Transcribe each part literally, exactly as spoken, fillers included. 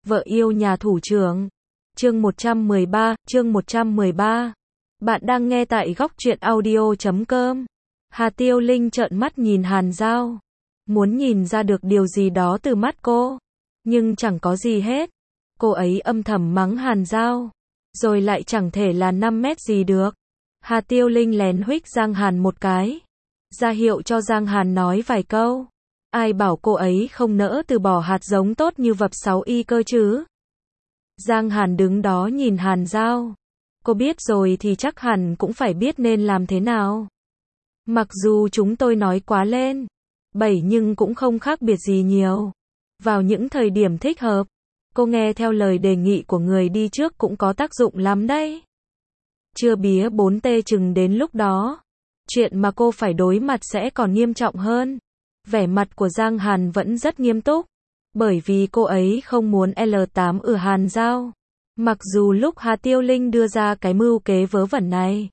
Vợ yêu nhà thủ trưởng. Chương một trăm mười ba, chương một trăm mười ba. Bạn đang nghe tại góc truyện audio chấm com. Hà Tiêu Linh trợn mắt nhìn Hàn Giao. Muốn nhìn ra được điều gì đó từ mắt cô. Nhưng chẳng có gì hết. Cô ấy âm thầm mắng Hàn Giao. Rồi lại chẳng thể là năm mét gì được. Hà Tiêu Linh lén huých Giang Hàn một cái. Ra hiệu cho Giang Hàn nói vài câu. Ai bảo cô ấy không nỡ từ bỏ hạt giống tốt như vập sáu y cơ chứ. Giang Hàn đứng đó nhìn Hàn Giao. Cô biết rồi thì chắc hẳn cũng phải biết nên làm thế nào. Mặc dù chúng tôi nói quá lên. Bảy nhưng cũng không khác biệt gì nhiều. Vào những thời điểm thích hợp. Cô nghe theo lời đề nghị của người đi trước cũng có tác dụng lắm đấy. Chưa bía bốn tê chừng đến lúc đó. Chuyện mà cô phải đối mặt sẽ còn nghiêm trọng hơn. Vẻ mặt của Giang Hàn vẫn rất nghiêm túc. Bởi vì cô ấy không muốn L tám ở Hàn Giao. Mặc dù lúc Hà Tiêu Linh đưa ra cái mưu kế vớ vẩn này.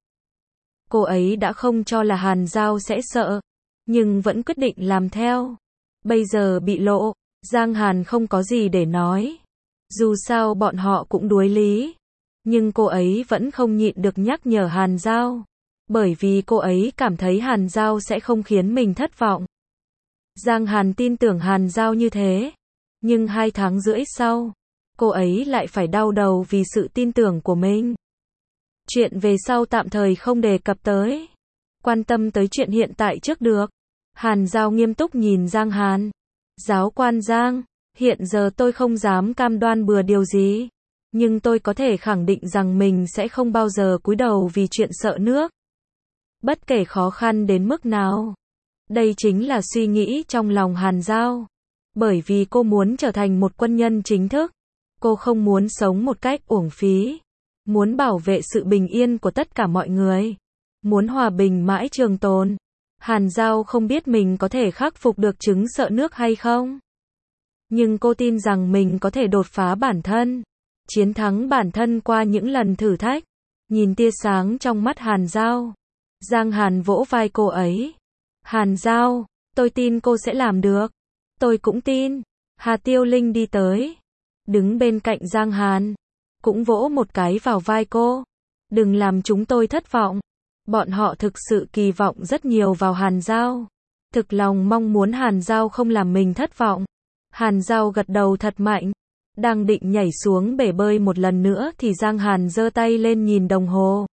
Cô ấy đã không cho là Hàn Giao sẽ sợ. Nhưng vẫn quyết định làm theo. Bây giờ bị lộ. Giang Hàn không có gì để nói. Dù sao bọn họ cũng đuối lý. Nhưng cô ấy vẫn không nhịn được nhắc nhở Hàn Giao. Bởi vì cô ấy cảm thấy Hàn Giao sẽ không khiến mình thất vọng. Giang Hàn tin tưởng Hàn Giao như thế. Nhưng hai tháng rưỡi sau, cô ấy lại phải đau đầu vì sự tin tưởng của mình. Chuyện về sau tạm thời không đề cập tới. Quan tâm tới chuyện hiện tại trước được. Hàn Giao nghiêm túc nhìn Giang Hàn. Giáo quan Giang, hiện giờ tôi không dám cam đoan bừa điều gì. Nhưng tôi có thể khẳng định rằng mình sẽ không bao giờ cúi đầu vì chuyện sợ nước. Bất kể khó khăn đến mức nào. Đây chính là suy nghĩ trong lòng Hàn Giao. Bởi vì cô muốn trở thành một quân nhân chính thức. Cô không muốn sống một cách uổng phí. Muốn bảo vệ sự bình yên của tất cả mọi người. Muốn hòa bình mãi trường tồn. Hàn Giao không biết mình có thể khắc phục được chứng sợ nước hay không. Nhưng cô tin rằng mình có thể đột phá bản thân. Chiến thắng bản thân qua những lần thử thách. Nhìn tia sáng trong mắt Hàn Giao. Giang Hàn vỗ vai cô ấy. Hàn Giao, tôi tin cô sẽ làm được. Tôi cũng tin. Hà Tiêu Linh đi tới. Đứng bên cạnh Giang Hàn. Cũng vỗ một cái vào vai cô. Đừng làm chúng tôi thất vọng. Bọn họ thực sự kỳ vọng rất nhiều vào Hàn Giao. Thực lòng mong muốn Hàn Giao không làm mình thất vọng. Hàn Giao gật đầu thật mạnh. Đang định nhảy xuống bể bơi một lần nữa thì Giang Hàn giơ tay lên nhìn đồng hồ.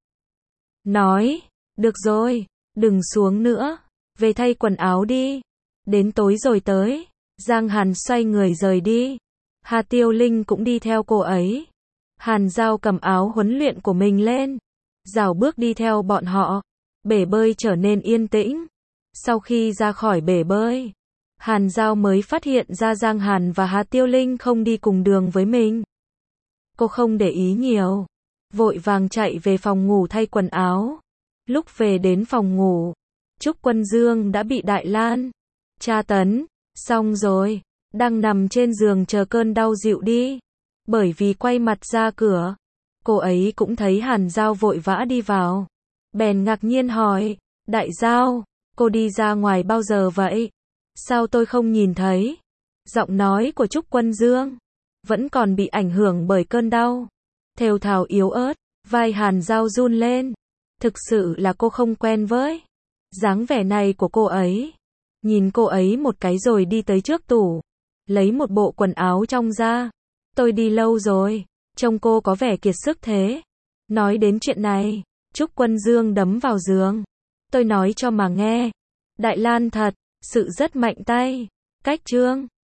Nói, được rồi, đừng xuống nữa. Về thay quần áo đi. Đến tối rồi tới. Giang Hàn xoay người rời đi. Hà Tiêu Linh cũng đi theo cô ấy. Hàn Giao cầm áo huấn luyện của mình lên. Rảo bước đi theo bọn họ. Bể bơi trở nên yên tĩnh. Sau khi ra khỏi bể bơi, Hàn Giao mới phát hiện ra Giang Hàn và Hà Tiêu Linh không đi cùng đường với mình. Cô không để ý nhiều. Vội vàng chạy về phòng ngủ thay quần áo. Lúc về đến phòng ngủ, Trúc Quân Dương đã bị Đại Lan tra tấn. Xong rồi. Đang nằm trên giường chờ cơn đau dịu đi. Bởi vì quay mặt ra cửa. Cô ấy cũng thấy Hàn Giao vội vã đi vào. Bèn ngạc nhiên hỏi. Đại Giao, cô đi ra ngoài bao giờ vậy? Sao tôi không nhìn thấy? Giọng nói của Trúc Quân Dương vẫn còn bị ảnh hưởng bởi cơn đau. Thều thào yếu ớt. Vai Hàn Giao run lên. Thực sự là cô không quen với dáng vẻ này của cô ấy. Nhìn cô ấy một cái rồi đi tới trước tủ. Lấy một bộ quần áo trong ra. Tôi đi lâu rồi. Trông cô có vẻ kiệt sức thế. Nói đến chuyện này, Trúc Quân Dương đấm vào giường. Tôi nói cho mà nghe. Đại Lan thật, sự rất mạnh tay. Cách trương,